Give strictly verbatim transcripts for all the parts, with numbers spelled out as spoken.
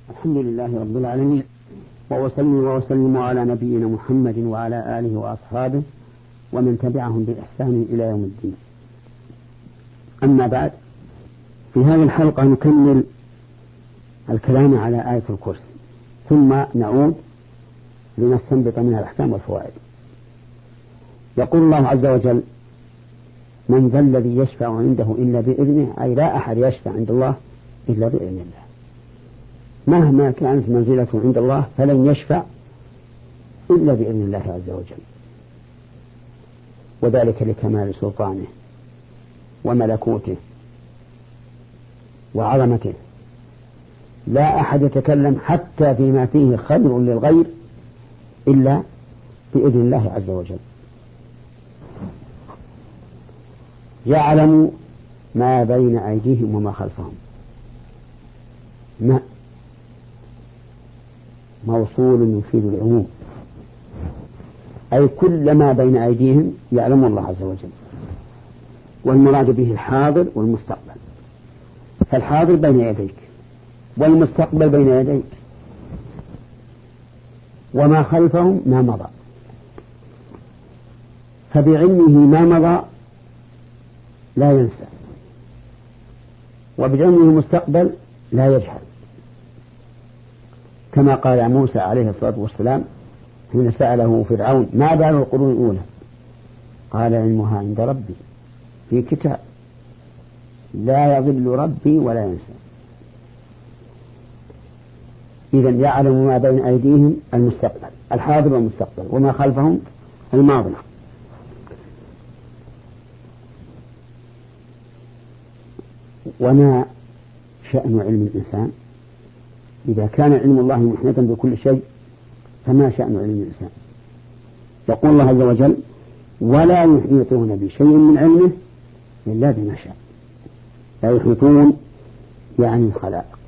الحمد لله رب العالمين، وأصلي وأسلم على نبينا محمد وعلى آله وأصحابه ومن تبعهم بإحسان إلى يوم الدين. أما بعد، في هذه الحلقة نكمل الكلام على آية الكرسي، ثم نعود لنستنبط منها الأحكام والفوائد. يقول الله عز وجل: من ذا الذي يشفع عنده إلا بإذنه، أي لا أحد يشفع عند الله إلا بإذن الله. مهما كانت منزلته عند الله فلن يشفع إلا بإذن الله عز وجل، وذلك لكمال سلطانه وملكوته وعظمته. لا أحد يتكلم حتى فيما فيه خير للغير إلا بإذن الله عز وجل. يعلم ما بين أيديهم وما خلفهم. ما موصول يفيد العموم، أي كل ما بين أيديهم يعلم الله عز وجل، والمراد به الحاضر والمستقبل. فالحاضر بين يديك والمستقبل بين يديك، وما خلفهم ما مضى. فبعلمه ما مضى لا ينسى، وبعلمه المستقبل لا يجهل، كما قال موسى عليه الصلاة والسلام حين سأله فرعون: ما بال القرون الأولى؟ قال: علمها عند ربي في كتاب لا يضل ربي ولا ينسى. إذن يعلم ما بين أيديهم المستقبل الحاضر والمستقبل، وما خلفهم الماضي. وما شأن علم الإنسان؟ إذا كان علم الله محيطا بكل شيء فما شأن علم الإنسان؟ يقول الله عز وجل: ولا يحيطون بشيء من علمه إلا بما شاء. لا يحيطون يعني الخلائق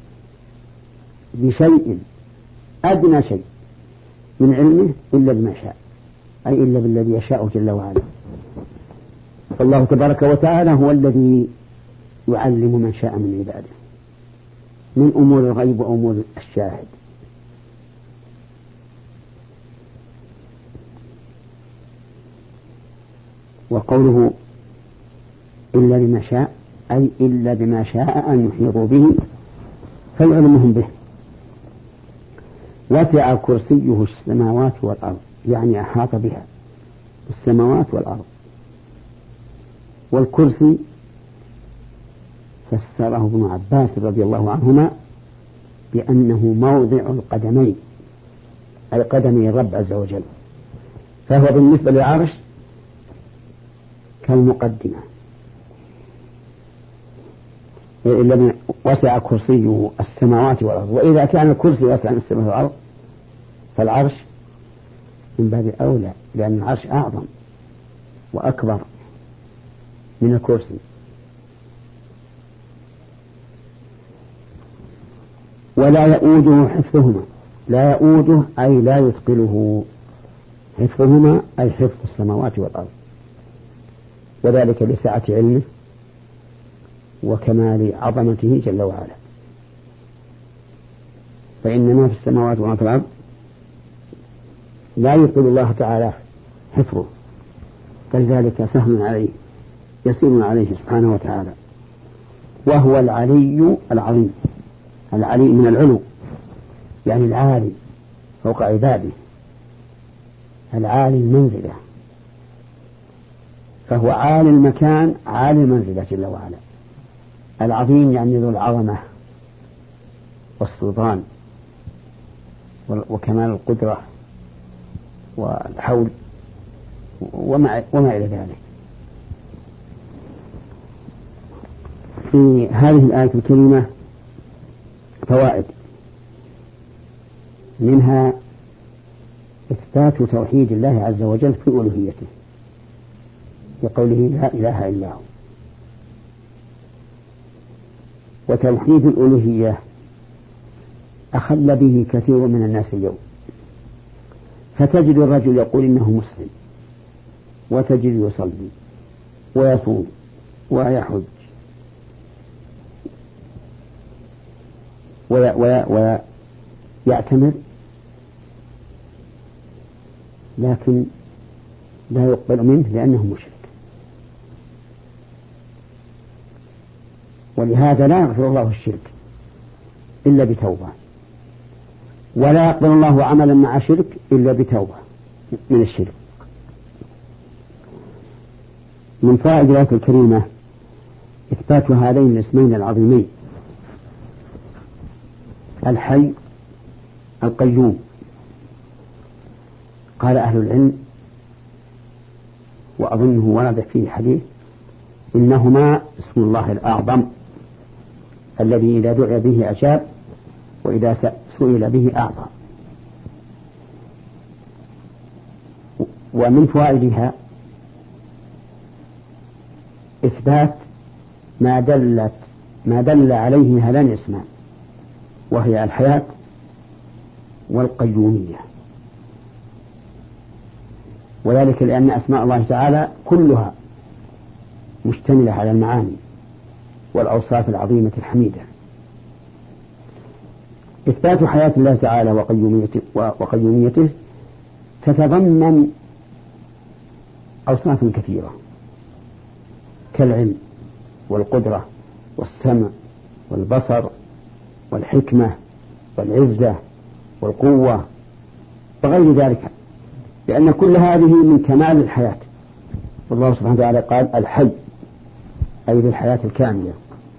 بشيء أدنى شيء من علمه إلا بما شاء، أي إلا بالذي يشاء جل وعلا. فالله تبارك وتعالى هو الذي يعلم من شاء من عباده من أمور الغيب وأمور الشاهد. وقوله إلا بما شاء أي إلا بما شاء أن يحيطوا به فيعلمهم به. وسع كرسيه السماوات والأرض، يعني أحاط بها السماوات والأرض. والكرسي فسره ابن عباس رضي الله عنهما بأنه موضع القدمين، أي قدمي الرب عز وجل، فهو بالنسبة للعرش كالمقدمة. إلا وسع كرسيه السماوات والأرض، وإذا كان الكرسي وسع السماوات والأرض فالعرش من باب أولى، لأن العرش أعظم وأكبر من الكرسي. ولا يؤوده حفظهما، لا يؤوده أي لا يثقله حفظهما، أي حفظ السماوات والأرض، وذلك لسعة علمه وكمال عظمته جل وعلا. فإن ما في السماوات وما في الأرض لا يثقل الله تعالى حفظه، فلذلك سهل عليه يسير عليه سبحانه وتعالى. وهو العلي العظيم. العلي من العلو، يعني العالي فوق عباده، العالي المنزلة، فهو عالي المكان عالي المنزلة جل وعلا. العظيم يعني ذو العظمة والسلطان وكمال القدرة والحول وما, وما إلى ذلك. في هذه الآية الكريمة فوائد، منها إثبات توحيد الله عز وجل في ألوهيته بقوله لا إله إلا هو. وتوحيد الألوهية أخل به كثير من الناس اليوم، فتجد الرجل يقول إنه مسلم، وتجد يصلي ويصوم ويحج يعتمر لكن لا يقبل منه لأنه مشرك، ولهذا لا يغفر الله الشرك إلا بتوبة، ولا يقبل الله عملا مع شرك إلا بتوبة من الشرك. من فائدة الآية الكريمة إثبات هذين الاسمين العظيمين الحي القيوم. قال أهل العلم وأظنه ورد فيه حديث إنهما اسم الله الأعظم الذي إذا دعي به أجاب وإذا سئل به أعطى. ومن فوائدها إثبات ما دلت ما دل عليه هذان الاسمان، وهي الحياة والقيومية، وذلك لأن أسماء الله تعالى كلها مشتملة على المعاني والأوصاف العظيمة الحميدة. إثبات حياة الله تعالى وقيوميته, وقيوميته تتضمن أوصاف كثيرة كالعلم والقدرة والسمع والبصر والحكمة والعزة والقوة وغير ذلك، لأن كل هذه من كمال الحياة. والله سبحانه وتعالى قال الحي أي بالحياة الكاملة.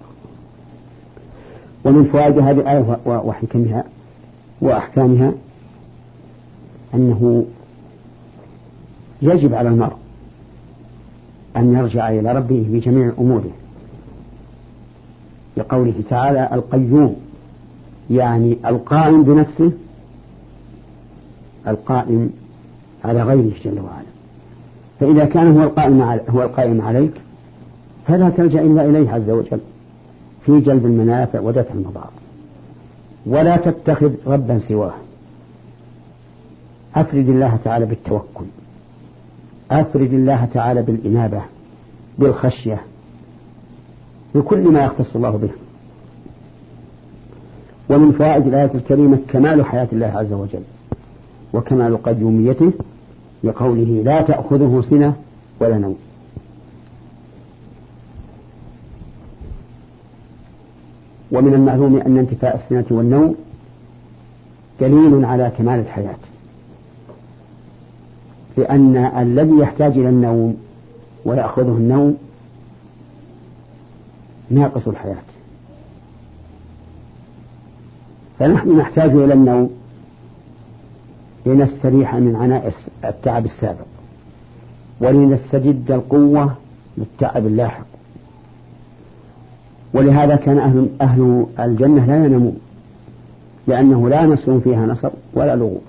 ومن فوائد هذه الآية وحكمها وأحكامها أنه يجب على المرء أن يرجع إلى ربه في جميع أموره، لقوله تعالى القيوم، يعني القائم بنفسه، القائم على غيره جل وعلا. فإذا كان هو القائم هو القائم عليك فلا تلجأ إلا إليه عز وجل في جلب المنافع ودفع المضار، ولا تتخذ ربا سواه. أفرد الله تعالى بالتوكل، أفرد الله تعالى بالإنابة بالخشية بكل ما يختص الله به. ومن فوائد الآية الكريمة كمال حياة الله عز وجل وكمال قيوميته، لقوله لا تأخذه سنة ولا نوم. ومن المعلوم أن انتفاء السنة والنوم دليل على كمال الحياة، لأن الذي يحتاج إلى النوم ويأخذه النوم ناقص الحياة، فنحن نحتاج إلى النوم لنستريح من عناء التعب السابق ولنستجد القوة للتعب اللاحق. ولهذا كان أهل, أهل الجنة لا ينامون، لأنه لا نصر فيها نصر ولا لغو.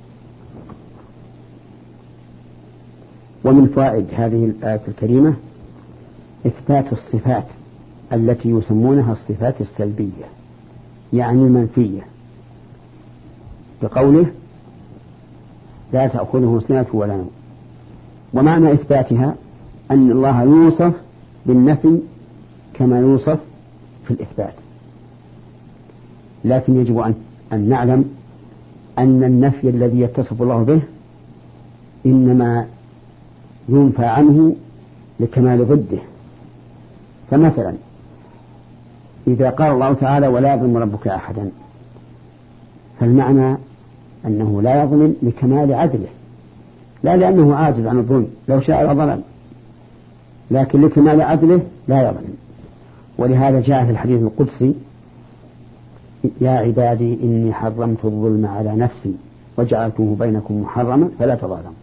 ومن فوائد هذه الآية الكريمة إثبات الصفات التي يسمونها الصفات السلبية، يعني المنفية، بقوله لا تأخذه سنة ولا نوم. ومعنى إثباتها أن الله يوصف بالنفي كما يوصف في الإثبات، لكن يجب أن, أن نعلم أن النفي الذي يتصف الله به إنما ينفى عنه لكمال ضده. فمثلا إذا قال الله تعالى ولا يظلم ربك أحدا، فالمعنى أنه لا يظلم لكمال عدله، لا لأنه عاجز عن الظلم، لو شاء لظلم، لكن لكمال عدله لا يظلم. ولهذا جاء في الحديث القدسي يا عبادي إني حرمت الظلم على نفسي وجعلته بينكم محرما فلا تظالموا.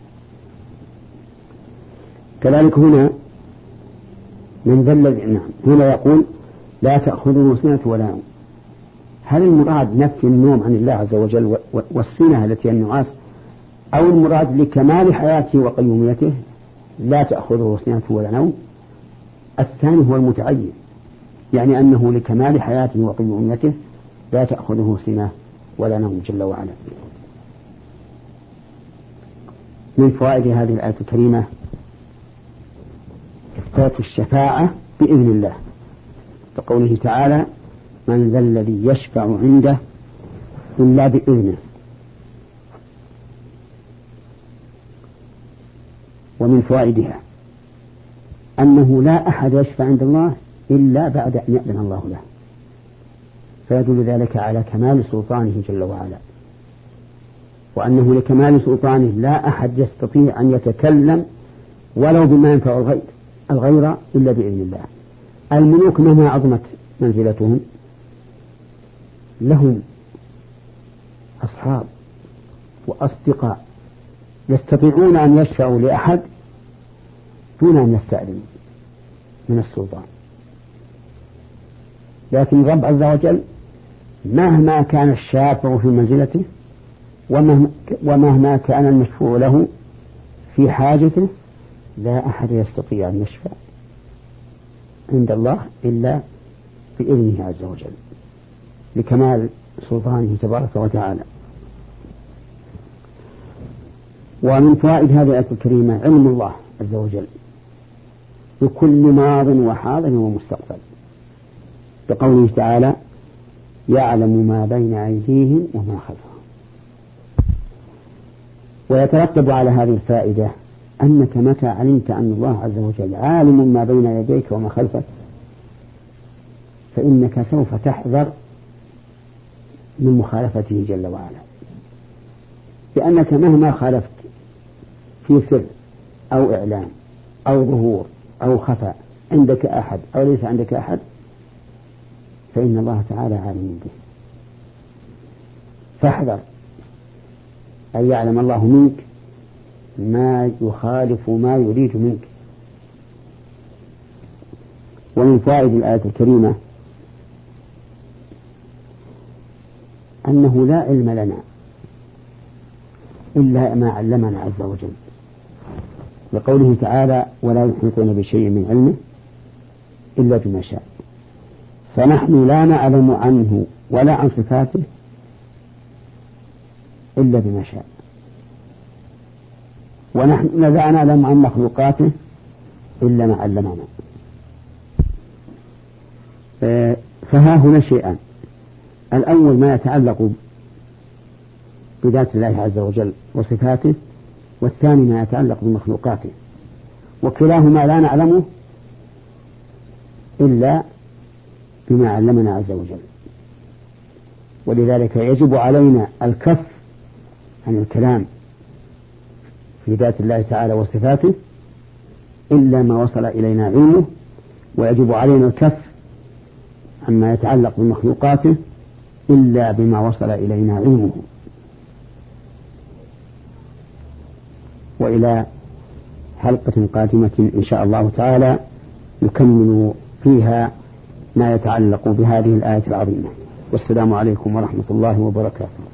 كذلك هنا من ذا الذي نعم هنا يقول لا تأخذه سنة ولا نوم. هل المراد نفي النوم عن الله عز وجل والسنة التي النعاس، أو المراد لكمال حياته وقيوميته لا تأخذه سنة ولا نوم؟ الثاني هو المتعين، يعني أنه لكمال حياته وقيوميته لا تأخذه سنة ولا نوم جل وعلا. من فوائد هذه الآية الكريمة إثبات الشفاعة بإذن الله، فقوله تعالى من ذا الذي يشفع عنده إلا بإذنه. ومن فوائدها أنه لا أحد يشفع عند الله إلا بعد أن يأذن الله له، فيدل ذلك على كمال سلطانه جل وعلا، وأنه لكمال سلطانه لا أحد يستطيع أن يتكلم ولو بما ينفع الغير الغير إلا بإذن الله. الملوك مهما عظمت منزلتهم لهم أصحاب وأصدقاء يستطيعون أن يشفعوا لأحد دون أن يستأذنوا من السلطان، لكن الرب عز وجل مهما كان الشافع في منزلته ومهما كان المشفوع له في حاجته لا أحد يستطيع أن يشفع عند الله إلا بإذنه عز وجل لكمال سلطانه تبارك وتعالى. ومن فوائد هذه الآية الكريمة علم الله عز وجل بكل ماض وحاضر ومستقبل، بقوله تعالى يعلم ما بين أيديهم وما خلفهم. ويترتب على هذه الفائدة أنك متى علمت أن الله عز وجل عالم ما بين يديك وما خلفك فإنك سوف تحذر من مخالفته جل وعلا، لأنك مهما خالفت في سر أو إعلان أو ظهور أو خفاء عندك أحد أو ليس عندك أحد فإن الله تعالى عالم به، فاحذر أن يعلم الله منك ما يخالف ما يريد منك. ومن فوائد الآية الكريمة أنه لا علم لنا إلا ما علمنا عز وجل، لقوله تعالى ولا يحيطون بشيء من علمه إلا بما شاء، فنحن لا نعلم عنه ولا عن صفاته إلا بما شاء، ونحن لا نعلم عن مخلوقاته إلا ما علمنا. فها هنا شيئان: الأول ما يتعلق بذات الله عز وجل وصفاته، والثاني ما يتعلق بمخلوقاته، وكلاهما لا نعلمه إلا بما علمنا عز وجل. ولذلك يجب علينا الكف عن الكلام في ذات الله تعالى وصفاته إلا ما وصل إلينا علمه، ويجب علينا الكف عما يتعلق بمخلوقاته إلا بما وصل إلينا علمه. وإلى حلقة قادمة إن شاء الله تعالى نكمل فيها ما يتعلق بهذه الآية العظيمة. والسلام عليكم ورحمة الله وبركاته.